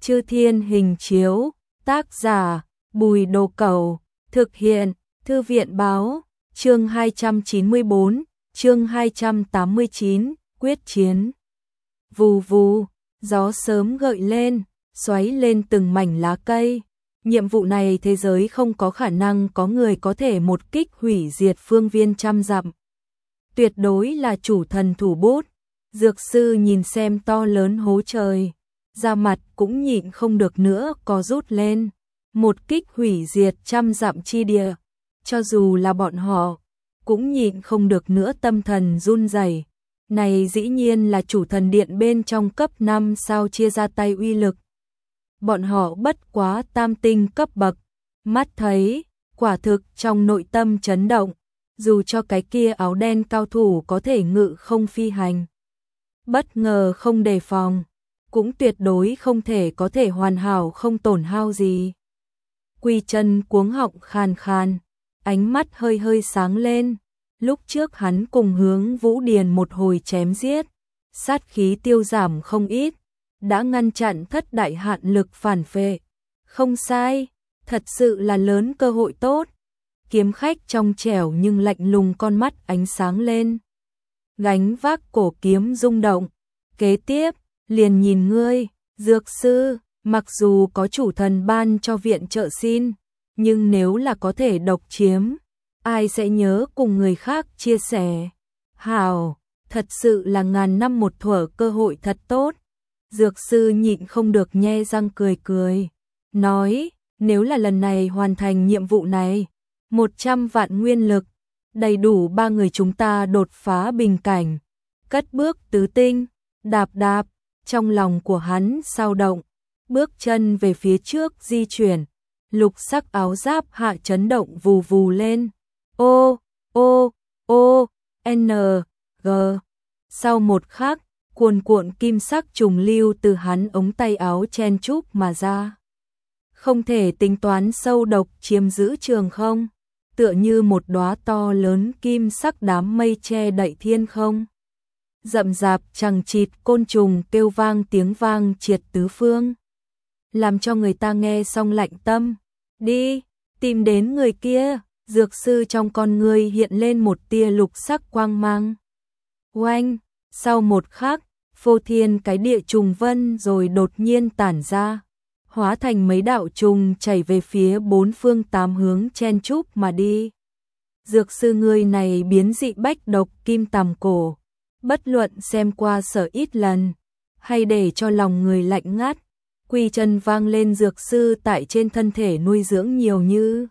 Chư Thiên Hình Chiếu, tác giả Bùi Đồ Cẩu, thực hiện Thư viện Báo, chương 294, chương 289, quyết chiến. Vù vù, gió sớm gợi lên, xoáy lên từng mảnh lá cây. Nhiệm vụ này thế giới không có khả năng có người có thể một kích hủy diệt phương viên trăm dặm. Tuyệt đối là chủ thần thủ bút. Dược sư nhìn xem to lớn hố trời, da mặt cũng nhịn không được nữa có rút lên. Một kích hủy diệt trăm dặm chi địa, cho dù là bọn họ cũng nhịn không được nữa tâm thần run rẩy. Này dĩ nhiên là chủ thần điện bên trong cấp 5 sao chia ra tay uy lực. Bọn họ bất quá tam tinh cấp bậc, mắt thấy, quả thực trong nội tâm chấn động, dù cho cái kia áo đen cao thủ có thể ngự không phi hành. Bất ngờ không đề phòng, cũng tuyệt đối không thể có thể hoàn hảo không tổn hao gì. Quy Chân cuống họng khàn khàn, ánh mắt hơi hơi sáng lên. Lúc trước hắn cùng Hướng Vũ Điền một hồi chém giết, sát khí tiêu giảm không ít, đã ngăn chặn thất đại hạn lực phản phệ. Không sai, thật sự là lớn cơ hội tốt. Kiếm khách trong trẻo nhưng lạnh lùng con mắt ánh sáng lên. Gánh vác cổ kiếm rung động. Kế tiếp, liền nhìn ngươi, dược sư, mặc dù có chủ thần ban cho viện trợ xin, nhưng nếu là có thể độc chiếm, ai sẽ nhớ cùng người khác chia sẻ. Hảo, thật sự là ngàn năm một thuở cơ hội thật tốt. Dược sư nhịn không được nhe răng cười cười, nói, nếu là lần này hoàn thành nhiệm vụ này, 100 vạn nguyên lực, đầy đủ 3 người chúng ta đột phá bình cảnh, cất bước tứ tinh. Đạp đạp, trong lòng của hắn sao động, bước chân về phía trước di chuyển, lục sắc áo giáp hạ chấn động vù vù lên. Ô, ô, ô, n, g. Sau một khắc, cuồn cuộn kim sắc trùng lưu từ hắn ống tay áo chen chúc mà ra. Không thể tính toán sâu độc chiếm giữ trường không, tựa như một đóa to lớn kim sắc đám mây che đậy thiên không. Rậm rạp chằng chịt côn trùng kêu vang tiếng vang triệt tứ phương, làm cho người ta nghe xong lạnh tâm. Đi, tìm đến người kia. Dược sư trong con ngươi hiện lên một tia lục sắc quang mang. Oanh, sau một khắc, phô thiên cái địa trùng vân rồi đột nhiên tản ra, hóa thành mấy đạo trùng chảy về phía bốn phương tám hướng chen chúc mà đi. Dược sư người này biến dị bách độc kim tằm cổ, bất luận xem qua sở ít lần, hay để cho lòng người lạnh ngắt. Quy Chân vang lên dược sư tại trên thân thể nuôi dưỡng nhiều như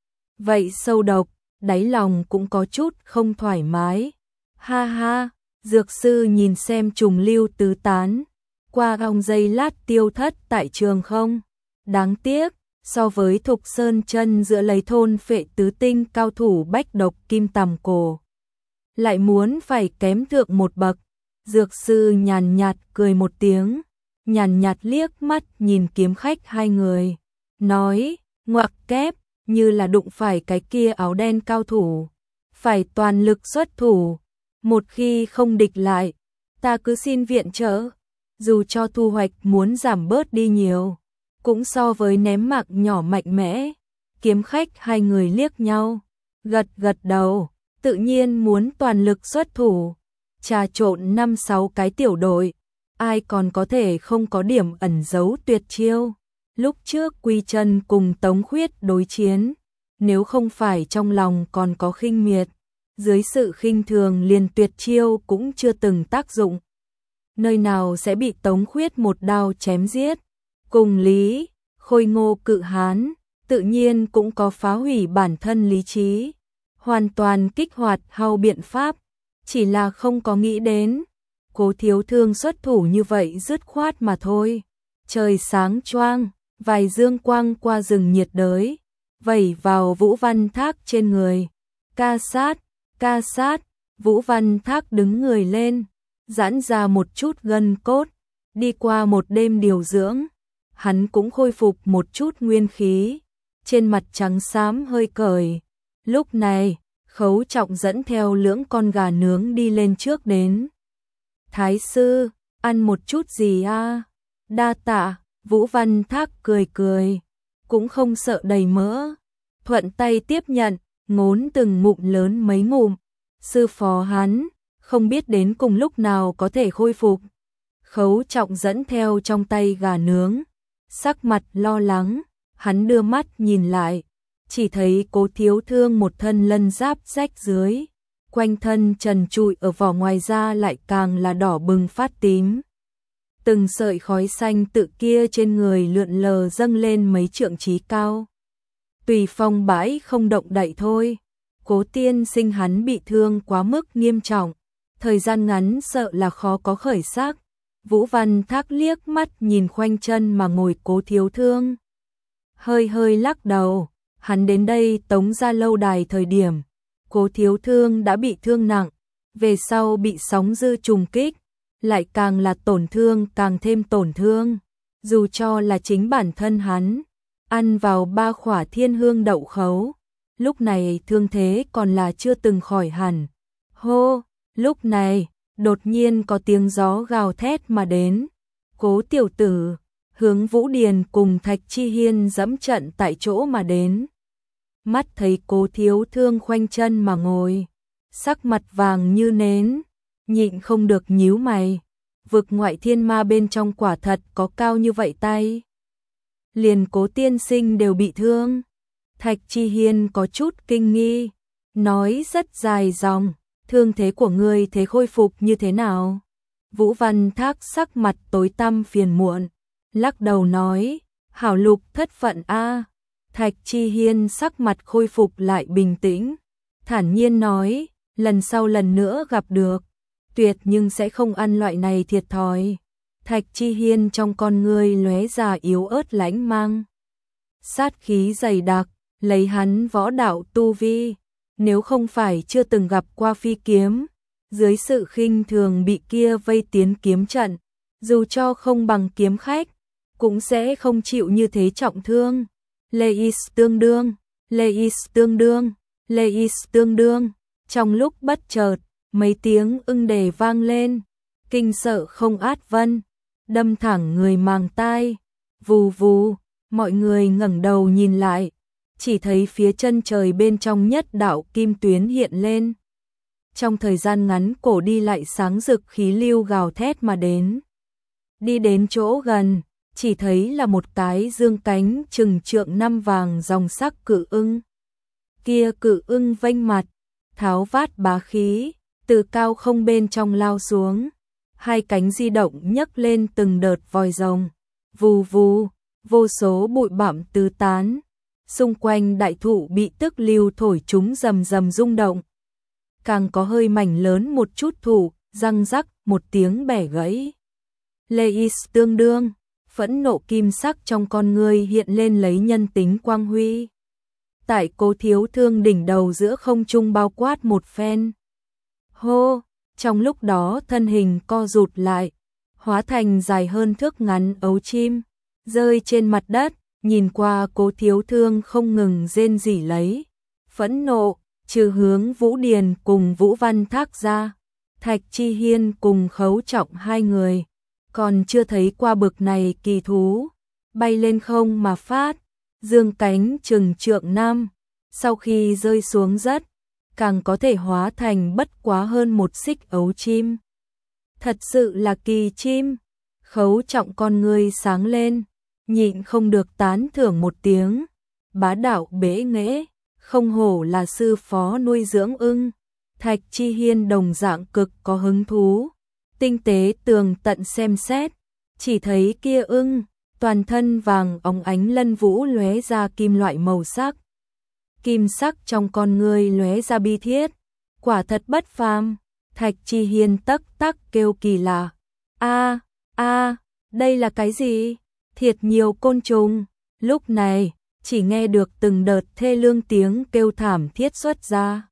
vậy sâu độc, đáy lòng cũng có chút không thoải mái. Ha ha, dược sư nhìn xem trùng lưu tứ tán, qua vòng giây lát tiêu thất tại trường không. Đáng tiếc, so với Thục Sơn chân giữa lấy thôn phệ tứ tinh cao thủ bách độc kim tằm cổ, lại muốn phải kém thượng một bậc. Dược sư nhàn nhạt cười một tiếng, nhàn nhạt liếc mắt nhìn kiếm khách hai người, nói, ngoặc kép, như là đụng phải cái kia áo đen cao thủ, phải toàn lực xuất thủ, một khi không địch lại, ta cứ xin viện trợ, dù cho thu hoạch muốn giảm bớt đi nhiều, cũng so với ném mạng nhỏ mạnh mẽ. Kiếm khách hai người liếc nhau, gật gật đầu, tự nhiên muốn toàn lực xuất thủ, trà trộn 5-6 cái tiểu đội, ai còn có thể không có điểm ẩn giấu tuyệt chiêu. Lúc trước Quy Chân cùng Tống Khuyết đối chiến, nếu không phải trong lòng còn có khinh miệt, dưới sự khinh thường liền tuyệt chiêu cũng chưa từng tác dụng. Nơi nào sẽ bị Tống Khuyết một đao chém giết. Cùng lý, khôi ngô cự hán, tự nhiên cũng có phá hủy bản thân lý trí, hoàn toàn kích hoạt hao biện pháp, chỉ là không có nghĩ đến Cố Thiếu Thương xuất thủ như vậy dứt khoát mà thôi. Trời sáng choang, vài dương quang qua rừng nhiệt đới, vẩy vào Vũ Văn Thác trên người. Ca sát, Vũ Văn Thác đứng người lên, giãn ra một chút gân cốt, đi qua một đêm điều dưỡng, hắn cũng khôi phục một chút nguyên khí, trên mặt trắng xám hơi cởi. Lúc này, Khấu Trọng dẫn theo lưỡng con gà nướng đi lên trước đến. Thái sư, ăn một chút gì a? Đa tạ, Vũ Văn Thác cười cười, cũng không sợ đầy mỡ, thuận tay tiếp nhận, ngốn từng ngụm lớn mấy ngụm. Sư phó hắn, không biết đến cùng lúc nào có thể khôi phục. Khấu Trọng dẫn theo trong tay gà nướng, sắc mặt lo lắng, hắn đưa mắt nhìn lại, chỉ thấy Cố Thiếu Thương một thân lân giáp rách dưới, quanh thân trần trụi ở vỏ ngoài da lại càng là đỏ bừng phát tím. Từng sợi khói xanh tự kia trên người lượn lờ dâng lên mấy trượng chí cao. Tùy phong bãi không động đậy thôi. Cố tiên sinh hắn bị thương quá mức nghiêm trọng, thời gian ngắn sợ là khó có khởi sắc. Vũ Văn Thác liếc mắt nhìn khoanh chân mà ngồi Cố Thiếu Thương, hơi hơi lắc đầu. Hắn đến đây Tống Gia lâu đài thời điểm Cố Thiếu Thương đã bị thương nặng, về sau bị sóng dư trùng kích, lại càng là tổn thương càng thêm tổn thương. Dù cho là chính bản thân hắn ăn vào 3 khỏa thiên hương đậu khấu, lúc này thương thế còn là chưa từng khỏi hẳn. Hô, lúc này, đột nhiên có tiếng gió gào thét mà đến. Cố tiểu tử, Hướng Vũ Điền cùng Thạch Chi Hiên dẫm trận tại chỗ mà đến. Mắt thấy Cố Thiếu Thương khoanh chân mà ngồi, sắc mặt vàng như nến, nhịn không được nhíu mày. Vực ngoại thiên ma bên trong quả thật có cao như vậy tay. Liền Cố tiên sinh đều bị thương. Thạch Chi Hiên có chút kinh nghi, nói rất dài dòng, thương thế của ngươi thế khôi phục như thế nào? Vũ Văn Thác sắc mặt tối tăm phiền muộn, lắc đầu nói, hảo Lục thất phận a. Thạch Chi Hiên sắc mặt khôi phục lại bình tĩnh, thản nhiên nói, lần sau lần nữa gặp được, tuyệt nhưng sẽ không ăn loại này thiệt thòi. Thạch Chi Hiên trong con ngươi lóe ra yếu ớt lãnh mang, sát khí dày đặc, lấy hắn võ đạo tu vi, nếu không phải chưa từng gặp qua phi kiếm, dưới sự khinh thường bị kia vây tiến kiếm trận, dù cho không bằng kiếm khách, cũng sẽ không chịu như thế trọng thương. Leis tương đương, Leis tương đương, Leis tương đương. Trong lúc bất chợt, mấy tiếng ưng đề vang lên, kinh sợ không át vân, đâm thẳng người màng tai. Vù vù, mọi người ngẩng đầu nhìn lại, chỉ thấy phía chân trời bên trong nhất đạo kim tuyến hiện lên. Trong thời gian ngắn cổ đi lại sáng rực khí lưu gào thét mà đến. Đi đến chỗ gần, chỉ thấy là một cái dương cánh chừng trượng 5 vàng dòng sắc cự ưng. Kia cự ưng vênh mặt, tháo vát bá khí, từ cao không bên trong lao xuống. Hai cánh di động nhấc lên từng đợt vòi rồng. Vù vù, vô số bụi bặm tứ tán. Xung quanh đại thụ bị tức lưu thổi chúng rầm rầm rung động. Càng có hơi mảnh lớn một chút thụ, răng rắc một tiếng bẻ gãy. Leis tương đương, phẫn nộ kim sắc trong con ngươi hiện lên lấy nhân tính quang huy. Tại Cố Thiếu Thương đỉnh đầu giữa không trung bao quát một phen. Hô, trong lúc đó thân hình co rụt lại, hóa thành dài hơn thước ngắn ấu chim, rơi trên mặt đất, nhìn qua Cố Thiếu Thương không ngừng rên rỉ lấy. Phẫn nộ, trừ Hướng Vũ Điền cùng Vũ Văn Thác ra, Thạch Chi Hiên cùng Khấu Trọng hai người, còn chưa thấy qua bực này kỳ thú, bay lên không mà phát, dương cánh chừng trượng 5, sau khi rơi xuống đất, càng có thể hóa thành bất quá hơn một xích ấu chim. Thật sự là kỳ chim. Khấu Trọng con ngươi sáng lên, nhịn không được tán thưởng một tiếng, bá đạo bế nghễ, không hổ là sư phó nuôi dưỡng ưng. Thạch Chi Hiên đồng dạng cực có hứng thú, tinh tế tường tận xem xét, chỉ thấy kia ưng, toàn thân vàng óng ánh lân vũ lóe ra kim loại màu sắc. Kim sắc trong con ngươi lóe ra bi thiết, quả thật bất phàm. Thạch Chi Hiên tắc tắc kêu kỳ lạ. A, a, đây là cái gì? Thiệt nhiều côn trùng. Lúc này, chỉ nghe được từng đợt thê lương tiếng kêu thảm thiết xuất ra.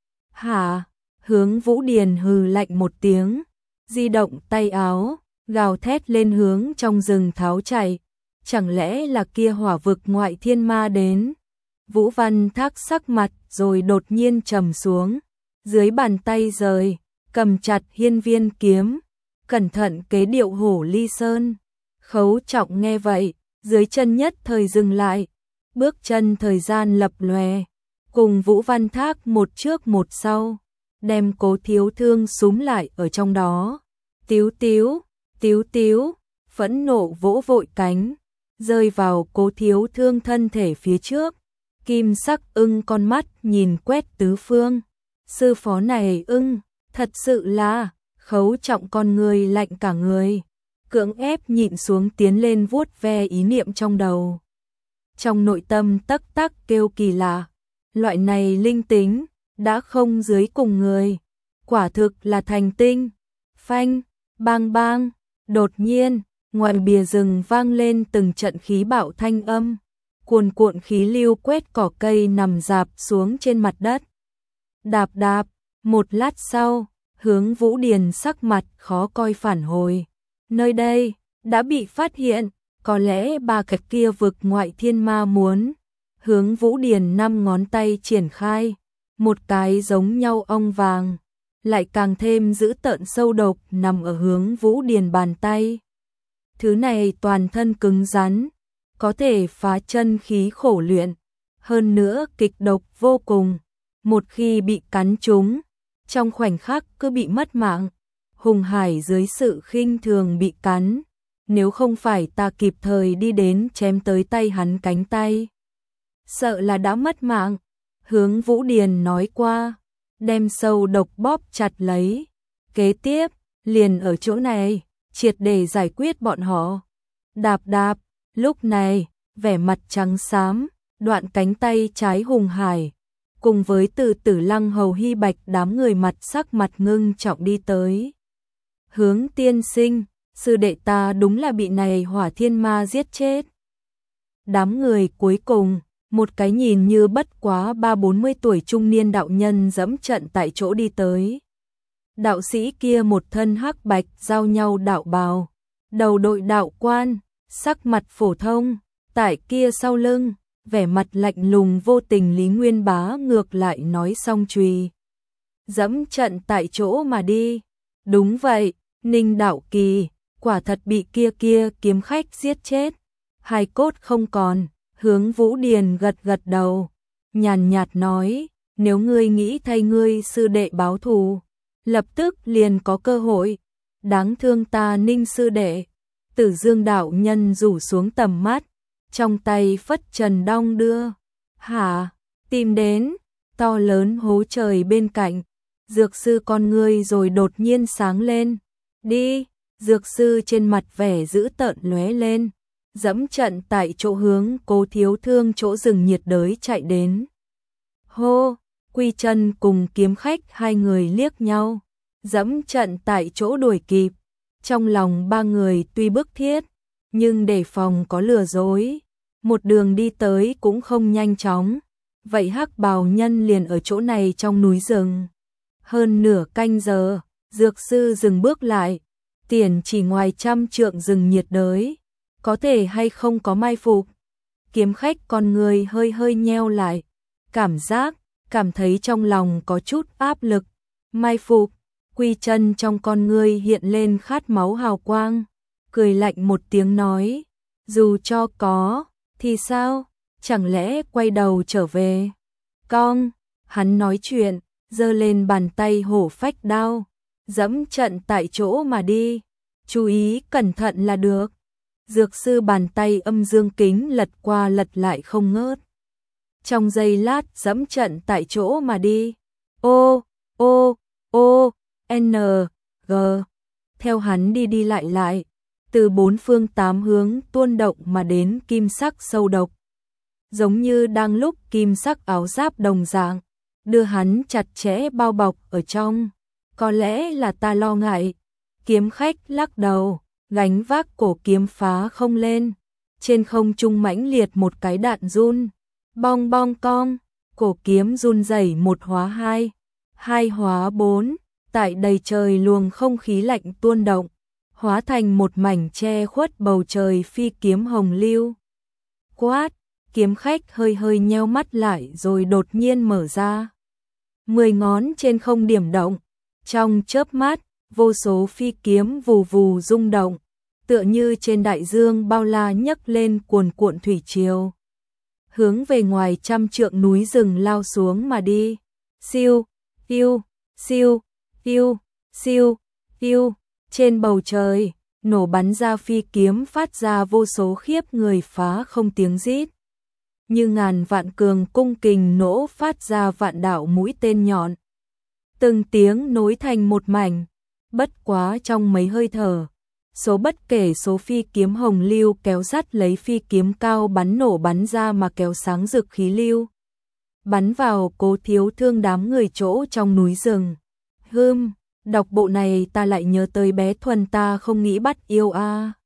Hả? Hướng Vũ Điền hừ lạnh một tiếng, di động tay áo, gào thét lên hướng trong rừng tháo chạy. Chẳng lẽ là kia hỏa vực ngoại thiên ma đến? Vũ Văn Thác sắc mặt rồi đột nhiên trầm xuống, dưới bàn tay rời, cầm chặt hiên viên kiếm, cẩn thận kế điệu hổ ly sơn. Khấu Trọng nghe vậy, dưới chân nhất thời dừng lại, bước chân thời gian lập lòe, cùng Vũ Văn Thác một trước một sau, đem Cố Thiếu Thương súm lại ở trong đó. Tíu tíu, tíu tíu, phẫn nộ vỗ vội cánh, rơi vào Cố Thiếu Thương thân thể phía trước. Kim sắc ưng con mắt nhìn quét tứ phương. Sư phó này ưng, thật sự là, Khấu Trọng con người lạnh cả người, cưỡng ép nhịn xuống tiến lên vuốt ve ý niệm trong đầu. Trong nội tâm tắc tắc kêu kỳ lạ, loại này linh tính, đã không dưới cùng người, quả thực là thành tinh. Phanh, bang bang, đột nhiên, ngoài bìa rừng vang lên từng trận khí bạo thanh âm, cuồn cuộn khí lưu quét cỏ cây nằm rạp xuống trên mặt đất. Đạp đạp, một lát sau, Hướng Vũ Điền sắc mặt khó coi phản hồi. Nơi đây, đã bị phát hiện, có lẽ ba cái kia vực ngoại thiên ma muốn. Hướng Vũ Điền 5 ngón tay triển khai, một cái giống nhau ong vàng, lại càng thêm dữ tợn sâu độc nằm ở Hướng Vũ Điền bàn tay. Thứ này toàn thân cứng rắn, có thể phá chân khí khổ luyện, hơn nữa kịch độc vô cùng, một khi bị cắn trúng, trong khoảnh khắc cứ bị mất mạng. Hùng Hải dưới sự khinh thường bị cắn, nếu không phải ta kịp thời đi đến chém tới tay hắn cánh tay, sợ là đã mất mạng. Hướng Vũ Điền nói qua, đem sâu độc bóp chặt lấy, kế tiếp, liền ở chỗ này, triệt để giải quyết bọn họ. Đạp đạp, lúc này, vẻ mặt trắng xám, đoạn cánh tay trái Hùng Hải, cùng với từ Tử Lăng Hầu Hy Bạch đám người mặt sắc mặt ngưng trọng đi tới. Hướng tiên sinh, sư đệ ta đúng là bị này hỏa thiên ma giết chết. Đám người cuối cùng, một cái nhìn như bất quá 30-40 tuổi trung niên đạo nhân dẫm trận tại chỗ đi tới. Đạo sĩ kia một thân hắc bạch giao nhau đạo bào, đầu đội đạo quan, sắc mặt phổ thông, tại kia sau lưng, vẻ mặt lạnh lùng vô tình Lý Nguyên Bá ngược lại nói xong chùy dẫm trận tại chỗ mà đi. Đúng vậy, Ninh Đạo Kỳ, quả thật bị kia kiếm khách giết chết, hài cốt không còn. Hướng Vũ Điền gật gật đầu, nhàn nhạt nói, nếu ngươi nghĩ thay ngươi sư đệ báo thù, lập tức liền có cơ hội. Đáng thương ta Ninh sư đệ. Tử Dương đạo nhân rủ xuống tầm mắt, trong tay phất trần đong đưa. Hả, tìm đến, to lớn hố trời bên cạnh, dược sư con ngươi rồi đột nhiên sáng lên. Đi, dược sư trên mặt vẻ dữ tợn lóe lên, dẫm trận tại chỗ hướng Cố Thiếu Thương chỗ rừng nhiệt đới chạy đến. Hô, Quy Chân cùng kiếm khách hai người liếc nhau, dẫm trận tại chỗ đuổi kịp. Trong lòng ba người tuy bức thiết, nhưng đề phòng có lừa dối, một đường đi tới cũng không nhanh chóng. Vậy hắc bào nhân liền ở chỗ này trong núi rừng. Hơn nửa canh giờ, dược sư dừng bước lại, tiền chỉ ngoài 100 trượng rừng nhiệt đới, có thể hay không có mai phục. Kiếm khách con người hơi hơi nheo lại, cảm thấy trong lòng có chút áp lực. Mai phục, Quy Chân trong con người hiện lên khát máu hào quang, cười lạnh một tiếng nói, dù cho có, thì sao, chẳng lẽ quay đầu trở về. Cong, hắn nói chuyện, giơ lên bàn tay hổ phách đao, dẫm trận tại chỗ mà đi, chú ý cẩn thận là được. Dược sư bàn tay âm dương kính lật qua lật lại không ngớt. Trong giây lát dẫm trận tại chỗ mà đi. Ô, ô, ô, n, g. Theo hắn đi lại, từ 4 phương 8 hướng tuôn động mà đến kim sắc sâu độc. Giống như đang lúc kim sắc áo giáp đồng dạng, đưa hắn chặt chẽ bao bọc ở trong. Có lẽ là ta lo ngại. Kiếm khách lắc đầu, gánh vác cổ kiếm phá không lên. Trên không trung mãnh liệt một cái đạn run. Bong bong cong, cổ kiếm run rẩy 1 hóa 2, 2 hóa 4, tại đầy trời luồng không khí lạnh tuôn động, hóa thành một mảnh che khuất bầu trời phi kiếm hồng lưu. Quát, kiếm khách hơi hơi nheo mắt lại rồi đột nhiên mở ra. 10 ngón trên không điểm động, trong chớp mắt, vô số phi kiếm vù vù rung động, tựa như trên đại dương bao la nhấc lên cuồn cuộn thủy triều, hướng về ngoài trăm trượng núi rừng lao xuống mà đi. Siêu, siêu, siêu, siêu, siêu, siêu, trên bầu trời, nổ bắn ra phi kiếm phát ra vô số khiếp người phá không tiếng rít. Như ngàn vạn cường cung kình nổ phát ra vạn đạo mũi tên nhọn. Từng tiếng nối thành một mảnh, bất quá trong mấy hơi thở. Số bất kể số phi kiếm hồng lưu kéo sắt lấy phi kiếm cao bắn nổ bắn ra mà kéo sáng rực khí lưu. Bắn vào Cố Thiếu Thương đám người chỗ trong núi rừng. Đọc bộ này ta lại nhớ tới bé Thuần ta không nghĩ bắt yêu a.